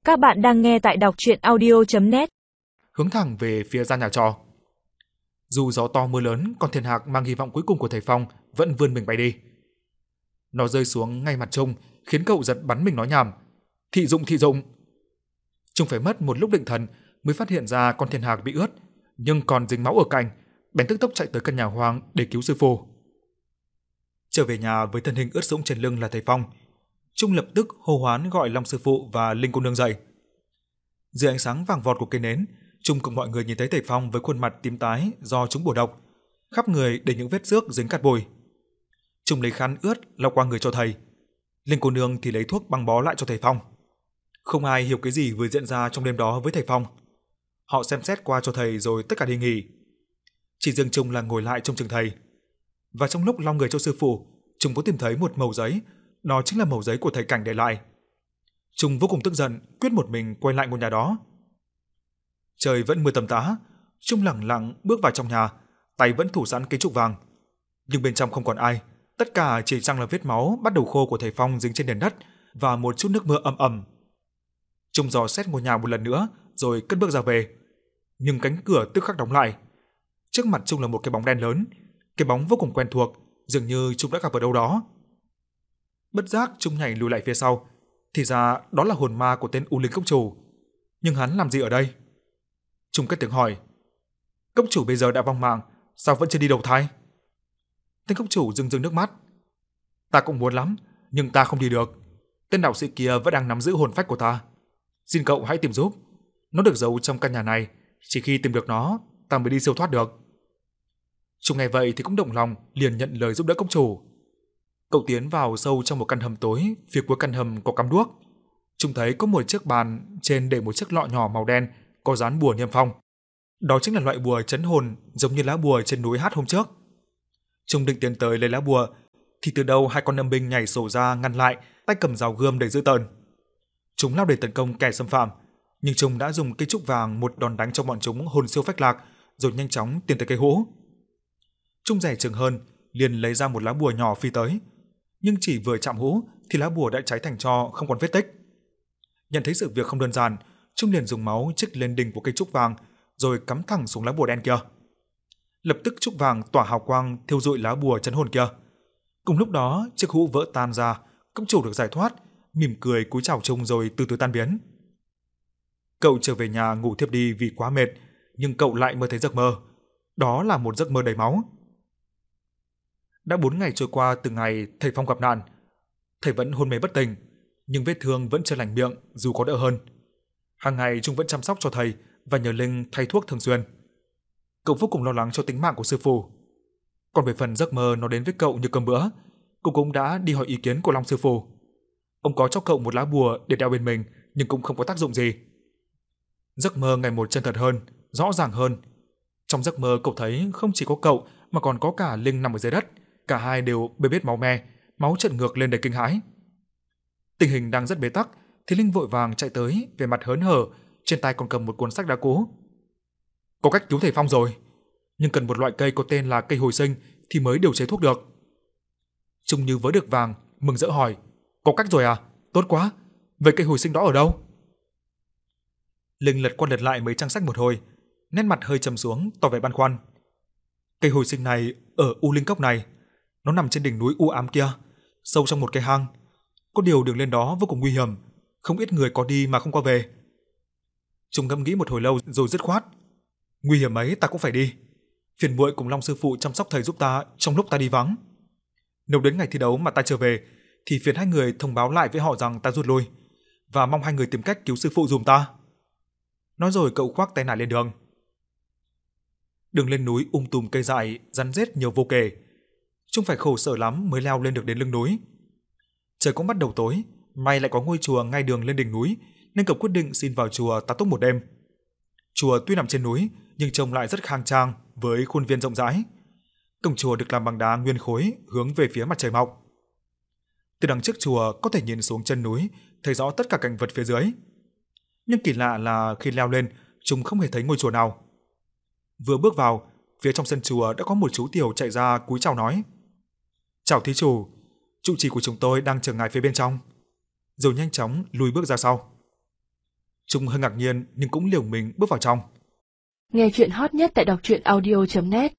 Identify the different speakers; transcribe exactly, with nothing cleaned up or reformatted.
Speaker 1: Các bạn đang nghe tại đọc truyện audio chấm net.
Speaker 2: Hướng thẳng về phía gian nhà trọ. Dù gió to mưa lớn, con thiên hạc mang hy vọng cuối cùng của thầy Phong vẫn vươn mình bay đi. Nó rơi xuống ngay mặt Trung, khiến cậu giật bắn mình nói nhảm: "Thị dụng, thị dụng." Trung phải mất một lúc định thần mới phát hiện ra con thiên hạc bị ướt, nhưng còn dính máu ở cạnh, bèn tức tốc chạy tới căn nhà hoang để cứu sư phụ. Trở về nhà với thân hình ướt sũng trên lưng là thầy Phong, Trung lập tức hô hoán gọi Long sư phụ và Linh cô nương dậy. Dưới ánh sáng vàng vọt của cây nến, Trung cùng mọi người nhìn thấy thầy Phong với khuôn mặt tím tái do trúng bổ độc, khắp người đầy những vết xước dính cát bụi. Trung lấy khăn ướt lau qua người cho thầy, Linh cô nương thì lấy thuốc băng bó lại cho thầy Phong. Không ai hiểu cái gì vừa diễn ra trong đêm đó với thầy Phong. Họ xem xét qua cho thầy rồi tất cả đi nghỉ. Chỉ riêng Trung là ngồi lại trông chừng thầy. Và trong lúc lau người cho sư phụ, Trung có tìm thấy một mẩu giấy, đó chính là mẩu giấy của thầy Cảnh để lại. Trung vô cùng tức giận, quyết một mình quay lại ngôi nhà đó. Trời vẫn mưa tầm tã, Trung lẳng lặng bước vào trong nhà, tay vẫn thủ sẵn cây trúc vàng. Nhưng bên trong không còn ai, tất cả chỉ chăng là vết máu bắt đầu khô của thầy Phong dính trên nền đất và một chút nước mưa ầm ầm. Trung dò xét ngôi nhà một lần nữa rồi cất bước ra về. Nhưng cánh cửa tức khắc đóng lại. Trước mặt Trung là một cái bóng đen lớn, cái bóng vô cùng quen thuộc, dường như Trung đã gặp ở đâu đó. Bất giác Trung nhảy lùi lại phía sau, thì ra đó là hồn ma của tên U Linh cốc chủ. Nhưng hắn làm gì ở đây? Trung cất tiếng hỏi. Cốc chủ bây giờ đã vong mạng, sao vẫn chưa đi đầu thai? Tên cốc chủ rưng rưng nước mắt. Ta cũng muốn lắm, nhưng ta không đi được. Tên đạo sĩ kia vẫn đang nắm giữ hồn phách của ta. Xin cậu hãy tìm giúp. Nó được giấu trong căn nhà này, chỉ khi tìm được nó, ta mới đi siêu thoát được. Trung nghe vậy thì cũng động lòng, liền nhận lời giúp đỡ cốc chủ. Cậu tiến vào sâu trong một căn hầm tối, phía cuối căn hầm có cắm đuốc. Trung thấy có một chiếc bàn, trên để một chiếc lọ nhỏ màu đen có dán bùa niêm phong. Đó chính là loại bùa trấn hồn, giống như lá bùa trên núi Hát hôm trước. Trung định tiến tới lấy lá bùa, thì từ đâu hai con âm binh nhảy sổ ra ngăn lại, tay cầm rào gươm đầy dữ tợn. Chúng lao để tấn công kẻ xâm phạm, nhưng Trung đã dùng cây trúc vàng một đòn đánh cho bọn chúng hồn siêu phách lạc, rồi nhanh chóng tiến tới cây hũ. Trung dè chừng hơn, liền lấy ra một lá bùa nhỏ phi tới, nhưng chỉ vừa chạm hũ thì lá bùa đã cháy thành tro, không còn vết tích. Nhận thấy sự việc không đơn giản, Trung liền dùng máu chích lên đỉnh của cây trúc vàng, rồi cắm thẳng xuống lá bùa đen kia. Lập tức trúc vàng tỏa hào quang thiêu rụi lá bùa trấn hồn kia. Cùng lúc đó, chiếc hũ vỡ tan ra, cốc chủ được giải thoát, mỉm cười cúi chào Trung rồi từ từ tan biến. Cậu trở về nhà ngủ thiếp đi vì quá mệt, nhưng cậu lại mơ thấy giấc mơ. Đó là một giấc mơ đầy máu. Đã bốn ngày trôi qua từ ngày thầy Phong gặp nạn. Thầy vẫn hôn mê bất tỉnh, nhưng vết thương vẫn chưa lành miệng dù có đỡ hơn. Hàng ngày Trung vẫn chăm sóc cho thầy và nhờ Linh thay thuốc thường xuyên. Cậu vô cùng lo lắng cho tính mạng của sư phụ. Còn về phần giấc mơ nó đến với cậu như cơm bữa, cậu cũng đã đi hỏi ý kiến của Long sư phụ. Ông có cho cậu một lá bùa để đeo bên mình, nhưng cũng không có tác dụng gì. Giấc mơ ngày một chân thật hơn, rõ ràng hơn. Trong giấc mơ cậu thấy không chỉ có cậu mà còn có cả Linh nằm ở dưới đất, cả hai đều bê bết máu me, máu trợn ngược lên đầy kinh hãi. Tình hình đang rất bế tắc thì Linh vội vàng chạy tới, vẻ mặt hớn hở, trên tay còn cầm một cuốn sách đã cũ. Có cách cứu thầy Phong rồi, nhưng cần một loại cây có tên là cây hồi sinh thì mới điều chế thuốc được. Trung như vớ được vàng, mừng rỡ hỏi, có cách rồi à? Tốt quá. Vậy cây hồi sinh đó ở đâu? Linh lật qua lật lại mấy trang sách một hồi, nét mặt hơi trầm xuống, tỏ vẻ băn khoăn. Cây hồi sinh này ở U Linh cốc này, nó nằm trên đỉnh núi u ám kia, sâu trong một cái hang. Có điều đường lên đó vô cùng nguy hiểm, không ít người có đi mà không có về. Trung ngẫm nghĩ một hồi lâu rồi dứt khoát. Nguy hiểm ấy ta cũng phải đi. Phiền muội cùng Long sư phụ chăm sóc thầy giúp ta trong lúc ta đi vắng. Nếu đến ngày thi đấu mà ta trở về, thì phiền hai người thông báo lại với họ rằng ta rút lui, và mong hai người tìm cách cứu sư phụ giùm ta. Nói rồi cậu khoác tay nải lên đường. Đường lên núi um tùm cây dại, rắn rết nhiều vô kể. Trung phải khổ sở lắm mới leo lên được đến lưng núi. Trời cũng bắt đầu tối, may lại có ngôi chùa ngay đường lên đỉnh núi, nên cậu quyết định xin vào chùa tá túc một đêm. Chùa tuy nằm trên núi, nhưng trông lại rất khang trang với khuôn viên rộng rãi. Cổng chùa được làm bằng đá nguyên khối, hướng về phía mặt trời mọc. Từ đằng trước chùa có thể nhìn xuống chân núi, thấy rõ tất cả cảnh vật phía dưới. Nhưng kỳ lạ là khi leo lên, chúng không hề thấy ngôi chùa nào. Vừa bước vào, phía trong sân chùa đã có một chú tiểu chạy ra cúi chào nói: "Chào thí chủ, trụ trì của chúng tôi đang chờ ngài phía bên trong." Rồi nhanh chóng lùi bước ra sau. Trung hơi ngạc nhiên nhưng cũng liều mình bước vào trong.
Speaker 3: Nghe chuyện hot nhất tại đọc truyện audio chấm net